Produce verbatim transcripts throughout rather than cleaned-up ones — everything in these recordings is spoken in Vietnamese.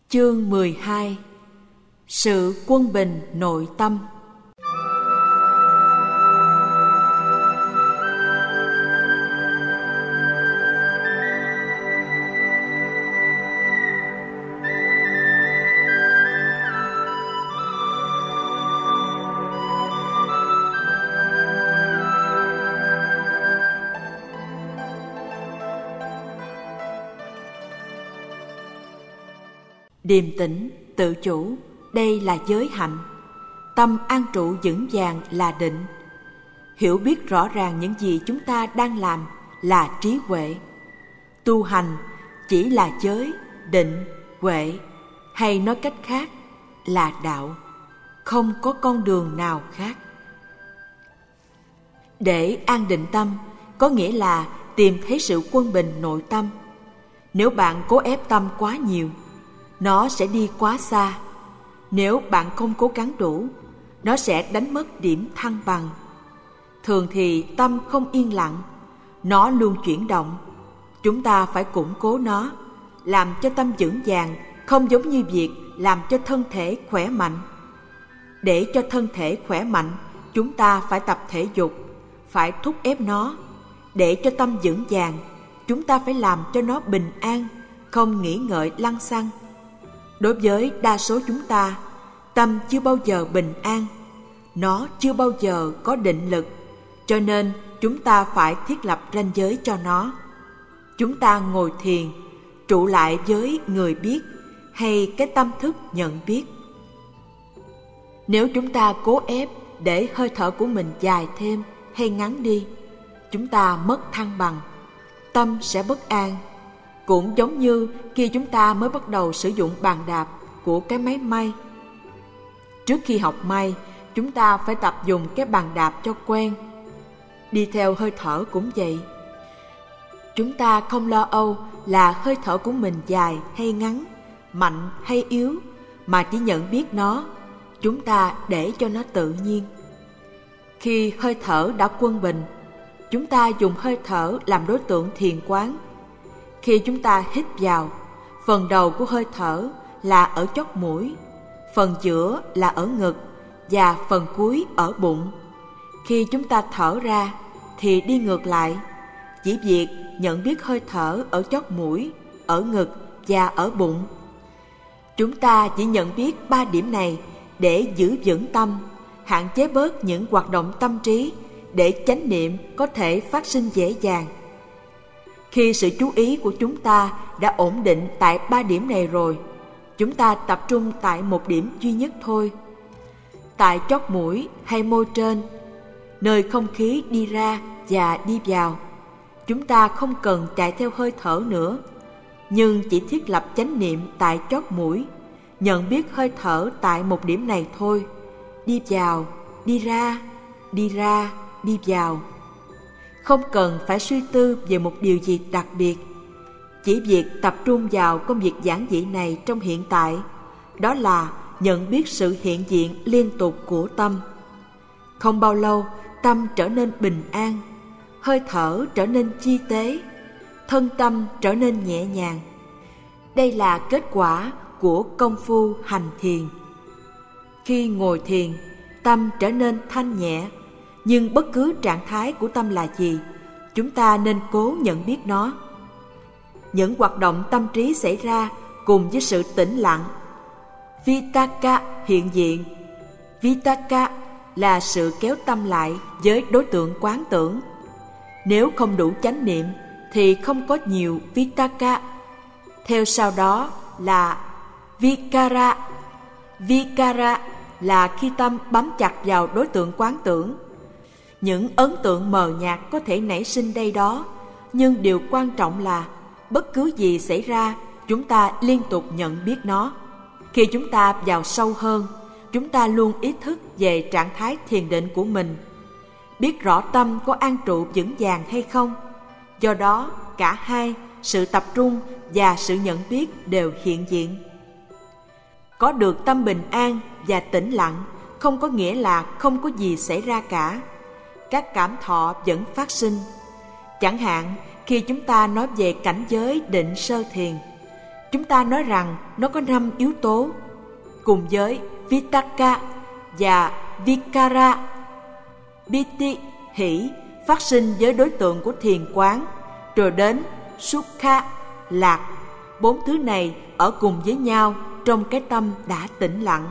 Chương mười hai. Sự quân bình nội tâm. Điềm tĩnh, tự chủ, đây là giới hạnh. Tâm an trụ vững vàng là định. Hiểu biết rõ ràng những gì chúng ta đang làm là trí huệ. Tu hành chỉ là giới, định, huệ, hay nói cách khác là đạo. Không có con đường nào khác. Để an định tâm có nghĩa là tìm thấy sự quân bình nội tâm. Nếu bạn cố ép tâm quá nhiều, nó sẽ đi quá xa. Nếu bạn không cố gắng đủ, nó sẽ đánh mất điểm thăng bằng. Thường thì tâm không yên lặng, nó luôn chuyển động. Chúng ta phải củng cố nó, làm cho tâm vững vàng, không giống như việc làm cho thân thể khỏe mạnh. Để cho thân thể khỏe mạnh, chúng ta phải tập thể dục, phải thúc ép nó. Để cho tâm vững vàng, chúng ta phải làm cho nó bình an, không nghĩ ngợi lăng xăng. Đối với đa số chúng ta, tâm chưa bao giờ bình an, nó chưa bao giờ có định lực, cho nên chúng ta phải thiết lập ranh giới cho nó. Chúng ta ngồi thiền, trụ lại với người biết hay cái tâm thức nhận biết. Nếu chúng ta cố ép để hơi thở của mình dài thêm hay ngắn đi, chúng ta mất thăng bằng, tâm sẽ bất an. Cũng giống như khi chúng ta mới bắt đầu sử dụng bàn đạp của cái máy may. Trước khi học may, chúng ta phải tập dùng cái bàn đạp cho quen. Đi theo hơi thở cũng vậy. Chúng ta không lo âu là hơi thở của mình dài hay ngắn, mạnh hay yếu, mà chỉ nhận biết nó. Chúng ta để cho nó tự nhiên. Khi hơi thở đã quân bình, chúng ta dùng hơi thở làm đối tượng thiền quán. Khi chúng ta hít vào, phần đầu của hơi thở là ở chóp mũi, phần giữa là ở ngực và phần cuối ở bụng. Khi chúng ta thở ra thì đi ngược lại, chỉ việc nhận biết hơi thở ở chóp mũi, ở ngực và ở bụng. Chúng ta chỉ nhận biết ba điểm này để giữ vững tâm, hạn chế bớt những hoạt động tâm trí để chánh niệm có thể phát sinh dễ dàng. Khi sự chú ý của chúng ta đã ổn định tại ba điểm này rồi, chúng ta tập trung tại một điểm duy nhất thôi. Tại chóp mũi hay môi trên, nơi không khí đi ra và đi vào, chúng ta không cần chạy theo hơi thở nữa, nhưng chỉ thiết lập chánh niệm tại chóp mũi, nhận biết hơi thở tại một điểm này thôi. Đi vào, đi ra, đi ra, đi vào. Không cần phải suy tư về một điều gì đặc biệt. Chỉ việc tập trung vào công việc giản dị này trong hiện tại, đó là nhận biết sự hiện diện liên tục của tâm. Không bao lâu, tâm trở nên bình an, hơi thở trở nên chi tế, thân tâm trở nên nhẹ nhàng. Đây là kết quả của công phu hành thiền. Khi ngồi thiền, tâm trở nên thanh nhẹ, nhưng bất cứ trạng thái của tâm là gì, chúng ta nên cố nhận biết nó. Những hoạt động tâm trí xảy ra cùng với sự tĩnh lặng. Vitaka hiện diện. Vitaka là sự kéo tâm lại với đối tượng quán tưởng. Nếu không đủ chánh niệm thì không có nhiều Vitaka. Theo sau đó là Vikara. Vikara là khi tâm bám chặt vào đối tượng quán tưởng. Những ấn tượng mờ nhạt có thể nảy sinh đây đó, nhưng điều quan trọng là bất cứ gì xảy ra, chúng ta liên tục nhận biết nó. Khi chúng ta vào sâu hơn, chúng ta luôn ý thức về trạng thái thiền định của mình, biết rõ tâm có an trụ vững vàng hay không. Do đó, cả hai, sự tập trung và sự nhận biết đều hiện diện. Có được tâm bình an và tĩnh lặng không có nghĩa là không có gì xảy ra cả. Các cảm thọ vẫn phát sinh. Chẳng hạn, khi chúng ta nói về cảnh giới định sơ thiền, chúng ta nói rằng nó có năm yếu tố, cùng với Vitakka và Vikara. Piti, hỷ, phát sinh với đối tượng của thiền quán, rồi đến Sukha, lạc. Bốn thứ này ở cùng với nhau trong cái tâm đã tĩnh lặng.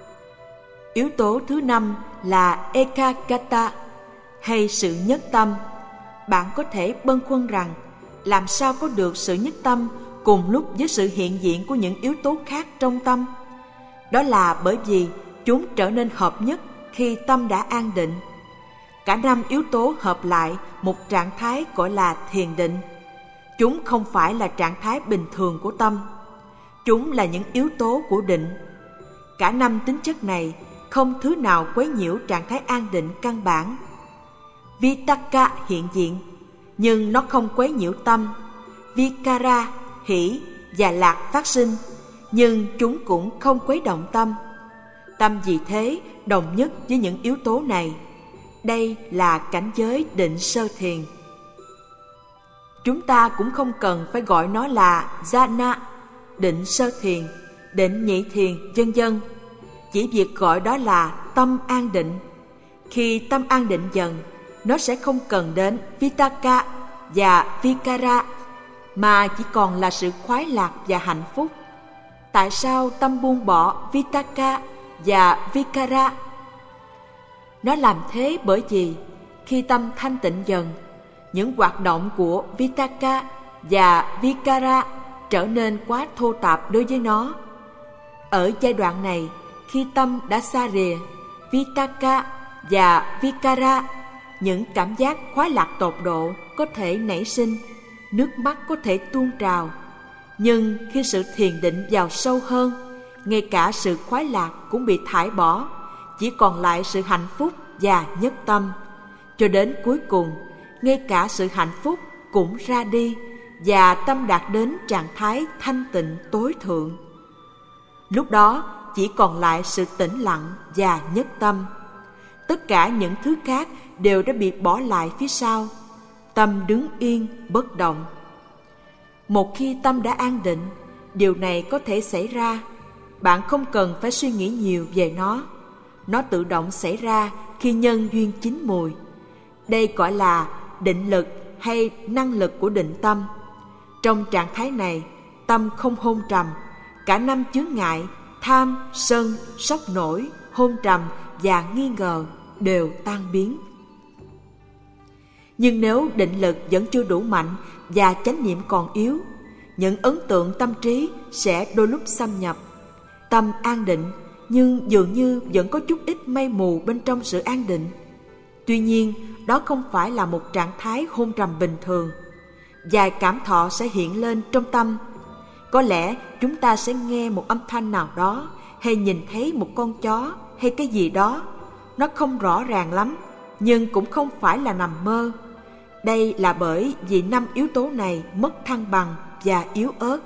Yếu tố thứ năm là Ekagata, hay sự nhất tâm. Bạn có thể bâng khuâng rằng làm sao có được sự nhất tâm cùng lúc với sự hiện diện của những yếu tố khác trong tâm. Đó là bởi vì chúng trở nên hợp nhất khi tâm đã an định. Cả năm yếu tố hợp lại một trạng thái gọi là thiền định. Chúng không phải là trạng thái bình thường của tâm. Chúng là những yếu tố của định. Cả năm tính chất này không thứ nào quấy nhiễu trạng thái an định căn bản. Vitakka hiện diện, nhưng nó không quấy nhiễu tâm. Vikara, hỷ và lạc phát sinh, nhưng chúng cũng không quấy động tâm. Tâm vì thế đồng nhất với những yếu tố này. Đây là cảnh giới định sơ thiền. Chúng ta cũng không cần phải gọi nó là jhana, định sơ thiền, định nhị thiền, vân vân. Chỉ việc gọi đó là tâm an định. Khi tâm an định dần, nó sẽ không cần đến Vitakka và Vikara, mà chỉ còn là sự khoái lạc và hạnh phúc. Tại sao tâm buông bỏ Vitakka và Vikara? Nó làm thế bởi vì khi tâm thanh tịnh dần, những hoạt động của Vitakka và Vikara trở nên quá thô tạp đối với nó. Ở giai đoạn này, khi tâm đã xa rìa Vitakka và Vikara, những cảm giác khoái lạc tột độ có thể nảy sinh, nước mắt có thể tuôn trào. Nhưng khi sự thiền định vào sâu hơn, ngay cả sự khoái lạc cũng bị thải bỏ, chỉ còn lại sự hạnh phúc và nhất tâm. Cho đến cuối cùng, ngay cả sự hạnh phúc cũng ra đi và tâm đạt đến trạng thái thanh tịnh tối thượng. Lúc đó chỉ còn lại sự tĩnh lặng và nhất tâm. Tất cả những thứ khác đều đã bị bỏ lại phía sau. Tâm đứng yên bất động. Một khi tâm đã an định, điều này có thể xảy ra. Bạn không cần phải suy nghĩ nhiều về nó. Nó tự động xảy ra khi nhân duyên chín mùi. Đây gọi là định lực hay năng lực của định tâm. Trong trạng thái này, tâm không hôn trầm. Cả năm chướng ngại, tham, sân, sốc nổi, hôn trầm và nghi ngờ đều tan biến. Nhưng nếu định lực vẫn chưa đủ mạnh và chánh niệm còn yếu, những ấn tượng tâm trí sẽ đôi lúc xâm nhập. Tâm an định, nhưng dường như vẫn có chút ít mây mù bên trong sự an định. Tuy nhiên, đó không phải là một trạng thái hôn trầm bình thường. Vài cảm thọ sẽ hiện lên trong tâm. Có lẽ chúng ta sẽ nghe một âm thanh nào đó, hay nhìn thấy một con chó, hay cái gì đó. Nó không rõ ràng lắm, nhưng cũng không phải là nằm mơ. Đây là bởi vì năm yếu tố này mất thăng bằng và yếu ớt.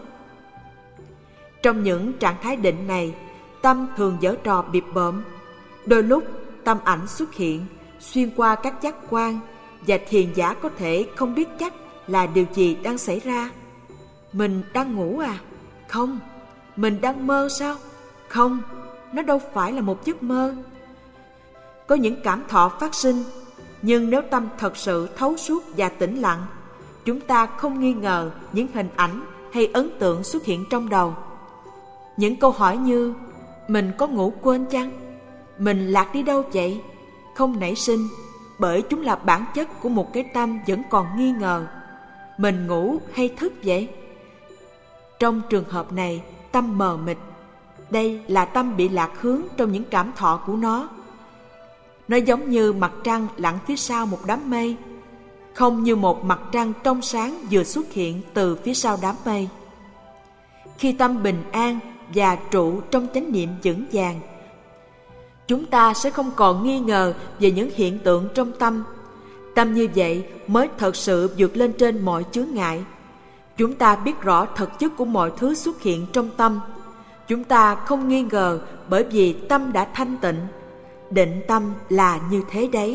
Trong những trạng thái định này, tâm thường giở trò bịp bợm. Đôi lúc tâm ảnh xuất hiện xuyên qua các giác quan, và thiền giả có thể không biết chắc là điều gì đang xảy ra. Mình đang ngủ à? Không. Mình đang mơ sao? Không, nó đâu phải là một giấc mơ. Có những cảm thọ phát sinh, nhưng nếu tâm thật sự thấu suốt và tĩnh lặng, chúng ta không nghi ngờ những hình ảnh hay ấn tượng xuất hiện trong đầu. Những câu hỏi như: mình có ngủ quên chăng? Mình lạc đi đâu vậy? Không nảy sinh, bởi chúng là bản chất của một cái tâm vẫn còn nghi ngờ. Mình ngủ hay thức vậy? Trong trường hợp này, tâm mờ mịt. Đây là tâm bị lạc hướng trong những cảm thọ của nó. Nó giống như mặt trăng lặn phía sau một đám mây, không như một mặt trăng trong sáng vừa xuất hiện từ phía sau đám mây. Khi tâm bình an và trụ trong chánh niệm vững vàng, chúng ta sẽ không còn nghi ngờ về những hiện tượng trong tâm. Tâm như vậy mới thật sự vượt lên trên mọi chướng ngại. Chúng ta biết rõ thực chất của mọi thứ xuất hiện trong tâm. Chúng ta không nghi ngờ bởi vì tâm đã thanh tịnh. Định tâm là như thế đấy.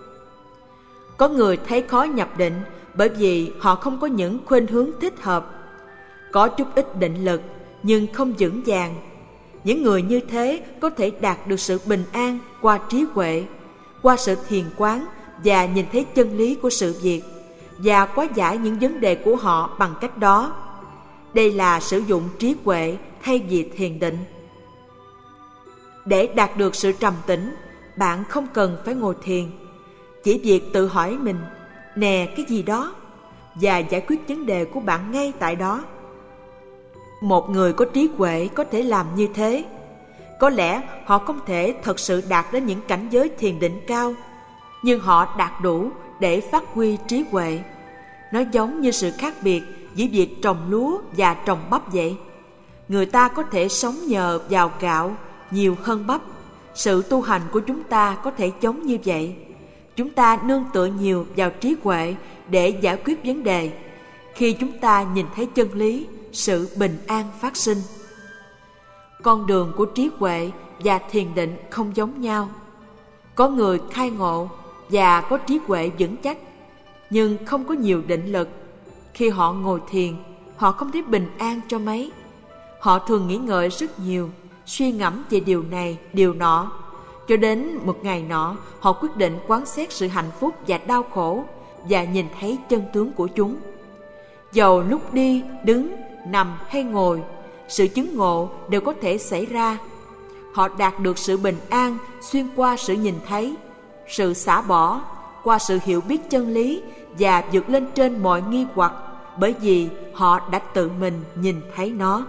Có người thấy khó nhập định bởi vì họ không có những khuynh hướng thích hợp. Có chút ít định lực nhưng không vững vàng. Những người như thế có thể đạt được sự bình an qua trí huệ, qua sự thiền quán và nhìn thấy chân lý của sự việc, và hóa giải những vấn đề của họ bằng cách đó. Đây là sử dụng trí huệ thay vì thiền định. Để đạt được sự trầm tĩnh, bạn không cần phải ngồi thiền. Chỉ việc tự hỏi mình, nè cái gì đó, và giải quyết vấn đề của bạn ngay tại đó. Một người có trí huệ có thể làm như thế. Có lẽ họ không thể thật sự đạt đến những cảnh giới thiền định cao, nhưng họ đạt đủ để phát huy trí huệ. Nó giống như sự khác biệt giữa việc trồng lúa và trồng bắp vậy. Người ta có thể sống nhờ vào gạo nhiều hơn bắp. Sự tu hành của chúng ta có thể giống như vậy. Chúng ta nương tựa nhiều vào trí huệ để giải quyết vấn đề. Khi chúng ta nhìn thấy chân lý, sự bình an phát sinh. Con đường của trí huệ và thiền định không giống nhau. Có người khai ngộ và có trí huệ vững chắc, nhưng không có nhiều định lực. Khi họ ngồi thiền, họ không thấy bình an cho mấy. Họ thường nghĩ ngợi rất nhiều, suy ngẫm về điều này, điều nọ. Cho đến một ngày nọ, họ quyết định quán xét sự hạnh phúc và đau khổ và nhìn thấy chân tướng của chúng. Dầu lúc đi, đứng, nằm hay ngồi, sự chứng ngộ đều có thể xảy ra. Họ đạt được sự bình an xuyên qua sự nhìn thấy, sự xả bỏ, qua sự hiểu biết chân lý và vượt lên trên mọi nghi hoặc, bởi vì họ đã tự mình nhìn thấy nó.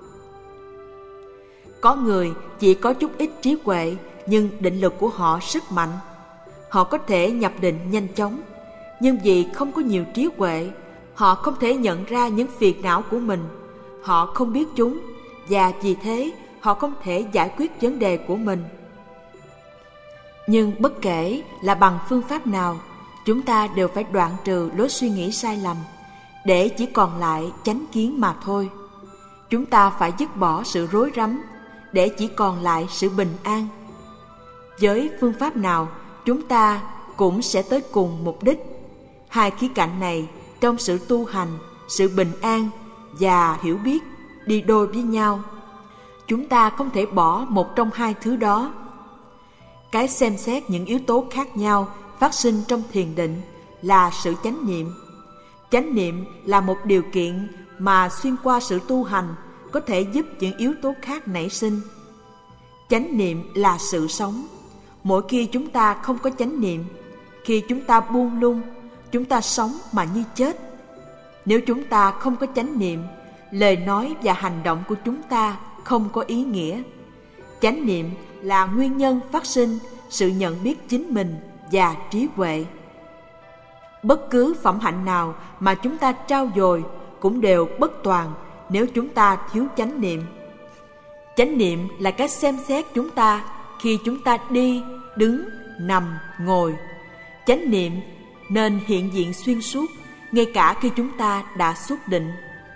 Có người chỉ có chút ít trí huệ, nhưng định lực của họ rất mạnh. Họ có thể nhập định nhanh chóng, nhưng vì không có nhiều trí huệ, họ không thể nhận ra những phiền não của mình. Họ không biết chúng, và vì thế họ không thể giải quyết vấn đề của mình. Nhưng bất kể là bằng phương pháp nào, chúng ta đều phải đoạn trừ lối suy nghĩ sai lầm, để chỉ còn lại chánh kiến mà thôi. Chúng ta phải dứt bỏ sự rối rắm, để chỉ còn lại sự bình an. Với phương pháp nào, chúng ta cũng sẽ tới cùng mục đích. Hai khía cạnh này trong sự tu hành, sự bình an và hiểu biết đi đôi với nhau. Chúng ta không thể bỏ một trong hai thứ đó. Cái xem xét những yếu tố khác nhau phát sinh trong thiền định là sự chánh niệm. Chánh niệm là một điều kiện mà xuyên qua sự tu hành có thể giúp những yếu tố khác nảy sinh. Chánh niệm là sự sống. Mỗi khi chúng ta không có chánh niệm, khi chúng ta buông lung, chúng ta sống mà như chết. Nếu chúng ta không có chánh niệm, lời nói và hành động của chúng ta không có ý nghĩa. Chánh niệm là nguyên nhân phát sinh sự nhận biết chính mình và trí huệ. Bất cứ phẩm hạnh nào mà chúng ta trau dồi cũng đều bất toàn nếu chúng ta thiếu chánh niệm. Chánh niệm là cách xem xét chúng ta khi chúng ta đi, đứng, nằm, ngồi. Chánh niệm nên hiện diện xuyên suốt, ngay cả khi chúng ta đã xuất định.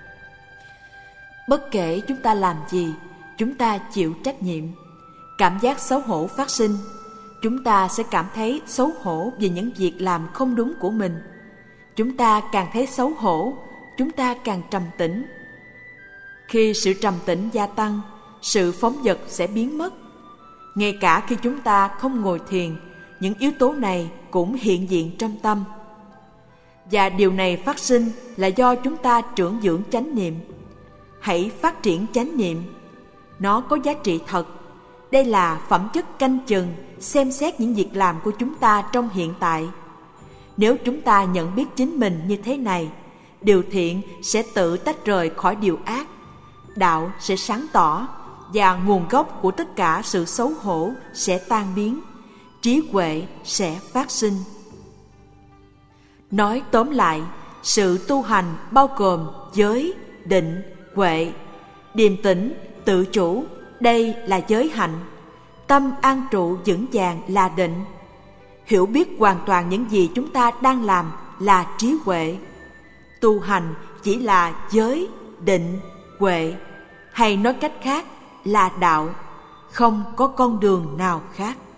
Bất kể chúng ta làm gì, chúng ta chịu trách nhiệm. Cảm giác xấu hổ phát sinh, chúng ta sẽ cảm thấy xấu hổ vì những việc làm không đúng của mình. Chúng ta càng thấy xấu hổ, chúng ta càng trầm tĩnh. Khi sự trầm tĩnh gia tăng, sự phóng dật sẽ biến mất. Ngay cả khi chúng ta không ngồi thiền, những yếu tố này cũng hiện diện trong tâm. Và điều này phát sinh là do chúng ta trưởng dưỡng chánh niệm. Hãy phát triển chánh niệm. Nó có giá trị thật. Đây là phẩm chất canh chừng, xem xét những việc làm của chúng ta trong hiện tại. Nếu chúng ta nhận biết chính mình như thế này, điều thiện sẽ tự tách rời khỏi điều ác. Đạo sẽ sáng tỏ, và nguồn gốc của tất cả sự xấu hổ sẽ tan biến. Trí huệ sẽ phát sinh. Nói tóm lại, sự tu hành bao gồm giới, định, huệ. Điềm tĩnh, tự chủ, đây là giới hạnh. Tâm an trụ vững vàng là định. Hiểu biết hoàn toàn những gì chúng ta đang làm là trí huệ. Tu hành chỉ là giới, định, huệ, hay nói cách khác là đạo, không có con đường nào khác.